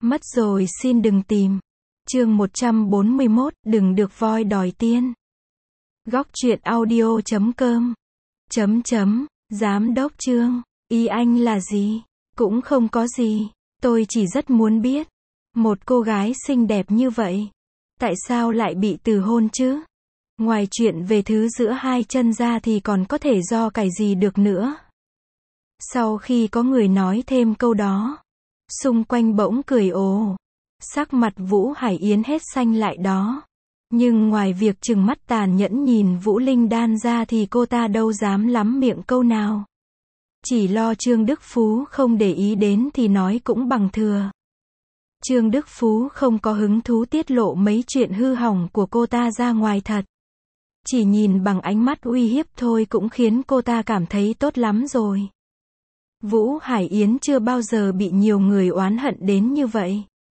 Mất rồi xin đừng tìm. Chương 141, đừng được voi đòi tiên. Góc truyện audio.com. Giám đốc Trương, ý anh là gì? Cũng không có gì, tôi chỉ rất muốn biết. Một cô gái xinh đẹp như vậy, tại sao lại bị từ hôn chứ? Ngoài chuyện về thứ giữa hai chân ra thì còn có thể do cái gì được nữa? Sau khi có người nói thêm câu đó, xung quanh bỗng cười ồ. Sắc mặt Vũ Hải Yến hết xanh lại đó. Nhưng ngoài việc trừng mắt tàn nhẫn nhìn Vũ Linh Đan ra thì cô ta đâu dám lắm miệng câu nào. Chỉ lo Trương Đức Phú không để ý đến thì nói cũng bằng thừa. Trương Đức Phú không có hứng thú tiết lộ mấy chuyện hư hỏng của cô ta ra ngoài thật. Chỉ nhìn bằng ánh mắt uy hiếp thôi cũng khiến cô ta cảm thấy tốt lắm rồi. Vũ Hải Yến chưa bao giờ bị nhiều người oán hận đến như vậy.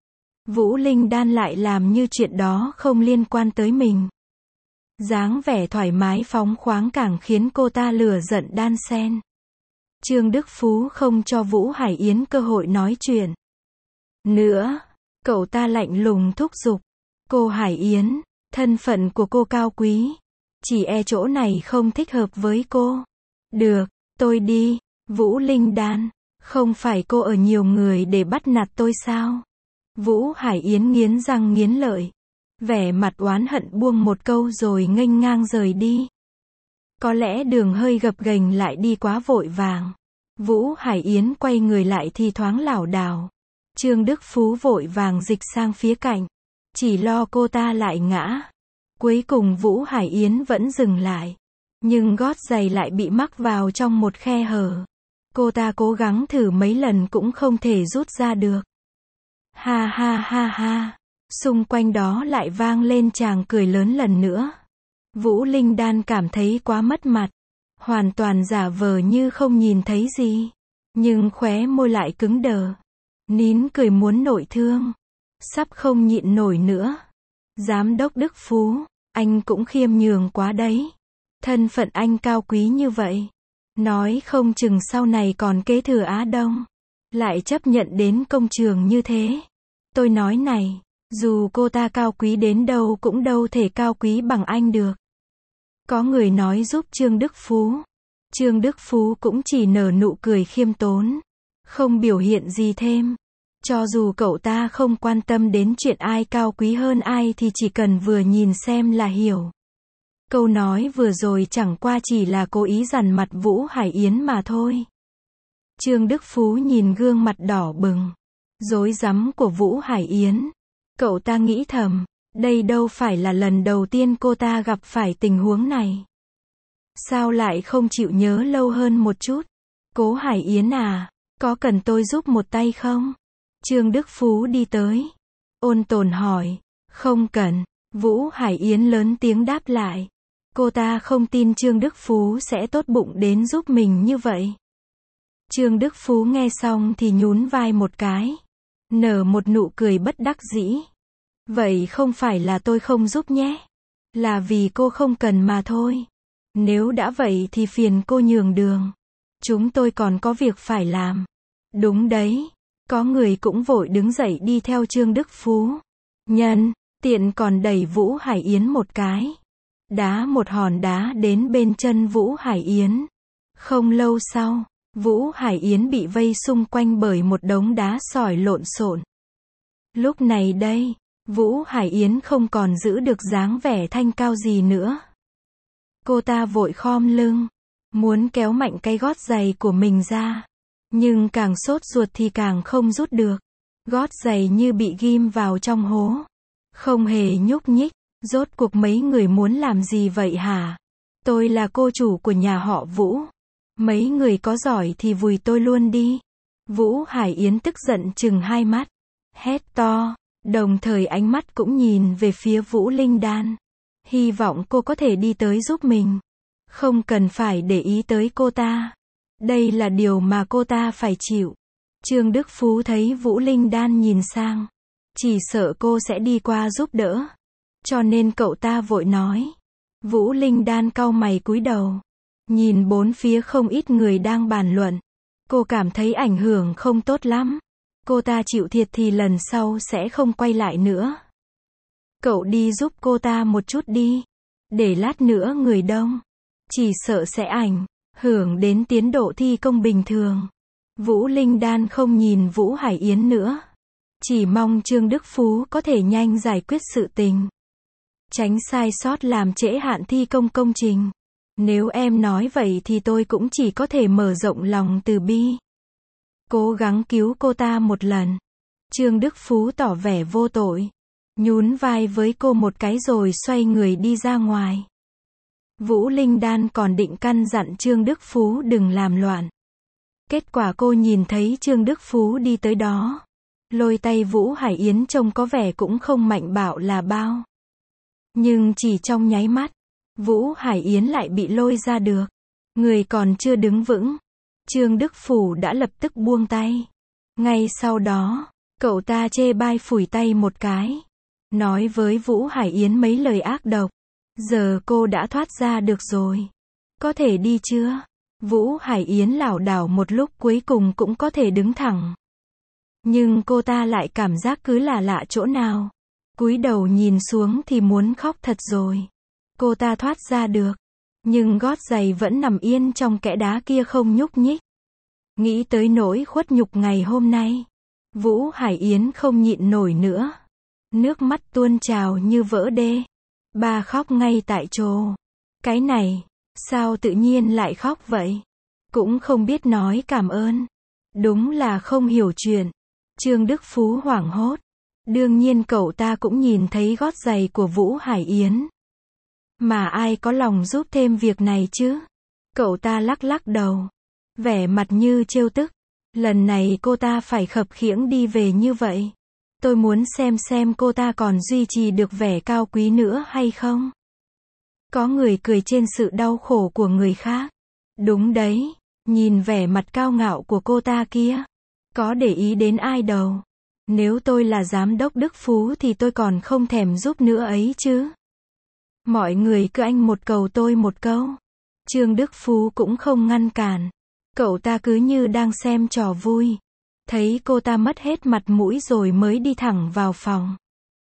Vũ Linh Đan lại làm như chuyện đó không liên quan tới mình. Dáng vẻ thoải mái phóng khoáng càng khiến cô ta lửa giận đan xen. Trương Đức Phú không cho Vũ Hải Yến cơ hội nói chuyện nữa. Cậu ta lạnh lùng thúc giục. Cô Hải Yến, thân phận của cô cao quý. Chỉ e chỗ này không thích hợp với cô. Được, tôi đi. Vũ Linh Đan, không phải cô ở nhiều người để bắt nạt tôi sao? Vũ Hải Yến nghiến răng nghiến lợi. Vẻ mặt oán hận buông một câu rồi nghênh ngang rời đi. Có lẽ đường hơi gập ghềnh lại đi quá vội vàng. Vũ Hải Yến quay người lại thì thoáng lảo đảo. Trương Đức Phú vội vàng dịch sang phía cạnh. Chỉ lo cô ta lại ngã. Cuối cùng Vũ Hải Yến vẫn dừng lại. Nhưng gót giày lại bị mắc vào trong một khe hở. Cô ta cố gắng thử mấy lần cũng không thể rút ra được. Ha ha ha ha. Xung quanh đó lại vang lên tràng cười lớn lần nữa. Vũ Linh Đan cảm thấy quá mất mặt. Hoàn toàn giả vờ như không nhìn thấy gì. Nhưng khóe môi lại cứng đờ. Nín cười muốn nội thương. Sắp không nhịn nổi nữa. Giám đốc Đức Phú, anh cũng khiêm nhường quá đấy. Thân phận anh cao quý như vậy. Nói không chừng sau này còn kế thừa Á Đông. Lại chấp nhận đến công trường như thế. Tôi nói này, dù cô ta cao quý đến đâu cũng đâu thể cao quý bằng anh được. Có người nói giúp Trương Đức Phú. Trương Đức Phú cũng chỉ nở nụ cười khiêm tốn. Không biểu hiện gì thêm. Cho dù cậu ta không quan tâm đến chuyện ai cao quý hơn ai thì chỉ cần vừa nhìn xem là hiểu. Câu nói vừa rồi chẳng qua chỉ là cố ý dằn mặt Vũ Hải Yến mà thôi. Trương Đức Phú nhìn gương mặt đỏ bừng, rối rắm của Vũ Hải Yến. Cậu ta nghĩ thầm, đây đâu phải là lần đầu tiên cô ta gặp phải tình huống này. Sao lại không chịu nhớ lâu hơn một chút? Cố Hải Yến à, có cần tôi giúp một tay không? Trương Đức Phú đi tới. Ôn tồn hỏi. Không cần. Vũ Hải Yến lớn tiếng đáp lại. Cô ta không tin Trương Đức Phú sẽ tốt bụng đến giúp mình như vậy. Trương Đức Phú nghe xong thì nhún vai một cái. Nở một nụ cười bất đắc dĩ. Vậy không phải là tôi không giúp nhé. Là vì cô không cần mà thôi. Nếu đã vậy thì phiền cô nhường đường. Chúng tôi còn có việc phải làm. Đúng đấy. Có người cũng vội đứng dậy đi theo Trương Đức Phú. Nhân tiện còn đẩy Vũ Hải Yến một cái. Đá một hòn đá đến bên chân Vũ Hải Yến. Không lâu sau, Vũ Hải Yến bị vây xung quanh bởi một đống đá sỏi lộn xộn. Lúc này đây, Vũ Hải Yến không còn giữ được dáng vẻ thanh cao gì nữa. Cô ta vội khom lưng, muốn kéo mạnh cái gót giày của mình ra. Nhưng càng sốt ruột thì càng không rút được. Gót giày như bị ghim vào trong hố. Không hề nhúc nhích. Rốt cuộc mấy người muốn làm gì vậy hả? Tôi là cô chủ của nhà họ Vũ. Mấy người có giỏi thì vùi tôi luôn đi. Vũ Hải Yến tức giận trừng hai mắt. Hét to. Đồng thời ánh mắt cũng nhìn về phía Vũ Linh Đan. Hy vọng cô có thể đi tới giúp mình. Không cần phải để ý tới cô ta. Đây là điều mà cô ta phải chịu. Trương Đức Phú thấy Vũ Linh Đan nhìn sang. Chỉ sợ cô sẽ đi qua giúp đỡ. Cho nên cậu ta vội nói. Vũ Linh Đan cau mày cúi đầu. Nhìn bốn phía không ít người đang bàn luận. Cô cảm thấy ảnh hưởng không tốt lắm. Cô ta chịu thiệt thì lần sau sẽ không quay lại nữa. Cậu đi giúp cô ta một chút đi. Để lát nữa người đông. Chỉ sợ sẽ ảnh hưởng đến tiến độ thi công bình thường. Vũ Linh Đan không nhìn Vũ Hải Yến nữa. Chỉ mong Trương Đức Phú có thể nhanh giải quyết sự tình. Tránh sai sót làm trễ hạn thi công công trình. Nếu em nói vậy thì tôi cũng chỉ có thể mở rộng lòng từ bi. Cố gắng cứu cô ta một lần. Trương Đức Phú tỏ vẻ vô tội. Nhún vai với cô một cái rồi xoay người đi ra ngoài. Vũ Linh Đan còn định căn dặn Trương Đức Phú đừng làm loạn. Kết quả cô nhìn thấy Trương Đức Phú đi tới đó. Lôi tay Vũ Hải Yến trông có vẻ cũng không mạnh bạo là bao. Nhưng chỉ trong nháy mắt, Vũ Hải Yến lại bị lôi ra được. Người còn chưa đứng vững. Trương Đức Phú đã lập tức buông tay. Ngay sau đó, cậu ta chê bai phủi tay một cái. Nói với Vũ Hải Yến mấy lời ác độc. Giờ cô đã thoát ra được rồi. Có thể đi chưa? Vũ Hải Yến lảo đảo một lúc cuối cùng cũng có thể đứng thẳng. Nhưng cô ta lại cảm giác cứ là lạ chỗ nào. Cúi đầu nhìn xuống thì muốn khóc thật rồi. Cô ta thoát ra được. Nhưng gót giày vẫn nằm yên trong kẽ đá kia không nhúc nhích. Nghĩ tới nỗi khuất nhục ngày hôm nay. Vũ Hải Yến không nhịn nổi nữa. Nước mắt tuôn trào như vỡ đê. Bà khóc ngay tại chỗ. Cái này, sao tự nhiên lại khóc vậy? Cũng không biết nói cảm ơn. Đúng là không hiểu chuyện. Trương Đức Phú hoảng hốt. Đương nhiên cậu ta cũng nhìn thấy gót giày của Vũ Hải Yến. Mà ai có lòng giúp thêm việc này chứ? Cậu ta lắc lắc đầu. Vẻ mặt như trêu tức. Lần này cô ta phải khập khiễng đi về như vậy. Tôi muốn xem cô ta còn duy trì được vẻ cao quý nữa hay không? Có người cười trên sự đau khổ của người khác. Đúng đấy, nhìn vẻ mặt cao ngạo của cô ta kia. Có để ý đến ai đâu. Nếu tôi là giám đốc Đức Phú thì tôi còn không thèm giúp nữa ấy chứ. Mọi người cứ anh một câu tôi một câu. Trương Đức Phú cũng không ngăn cản. Cậu ta cứ như đang xem trò vui. Thấy cô ta mất hết mặt mũi rồi mới đi thẳng vào phòng.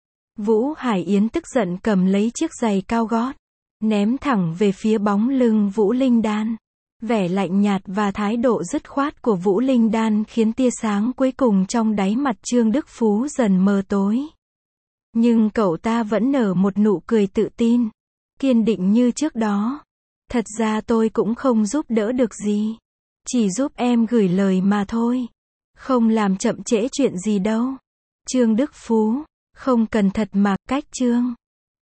Vũ Hải Yến tức giận cầm lấy chiếc giày cao gót. Ném thẳng về phía bóng lưng Vũ Linh Đan. Vẻ lạnh nhạt và thái độ dứt khoát của Vũ Linh Đan khiến tia sáng cuối cùng trong đáy mặt Trương Đức Phú dần mờ tối. Nhưng cậu ta vẫn nở một nụ cười tự tin. Kiên định như trước đó. Thật ra tôi cũng không giúp đỡ được gì. Chỉ giúp em gửi lời mà thôi. Không làm chậm trễ chuyện gì đâu. Trương Đức Phú, không cần thật mà cách Trương.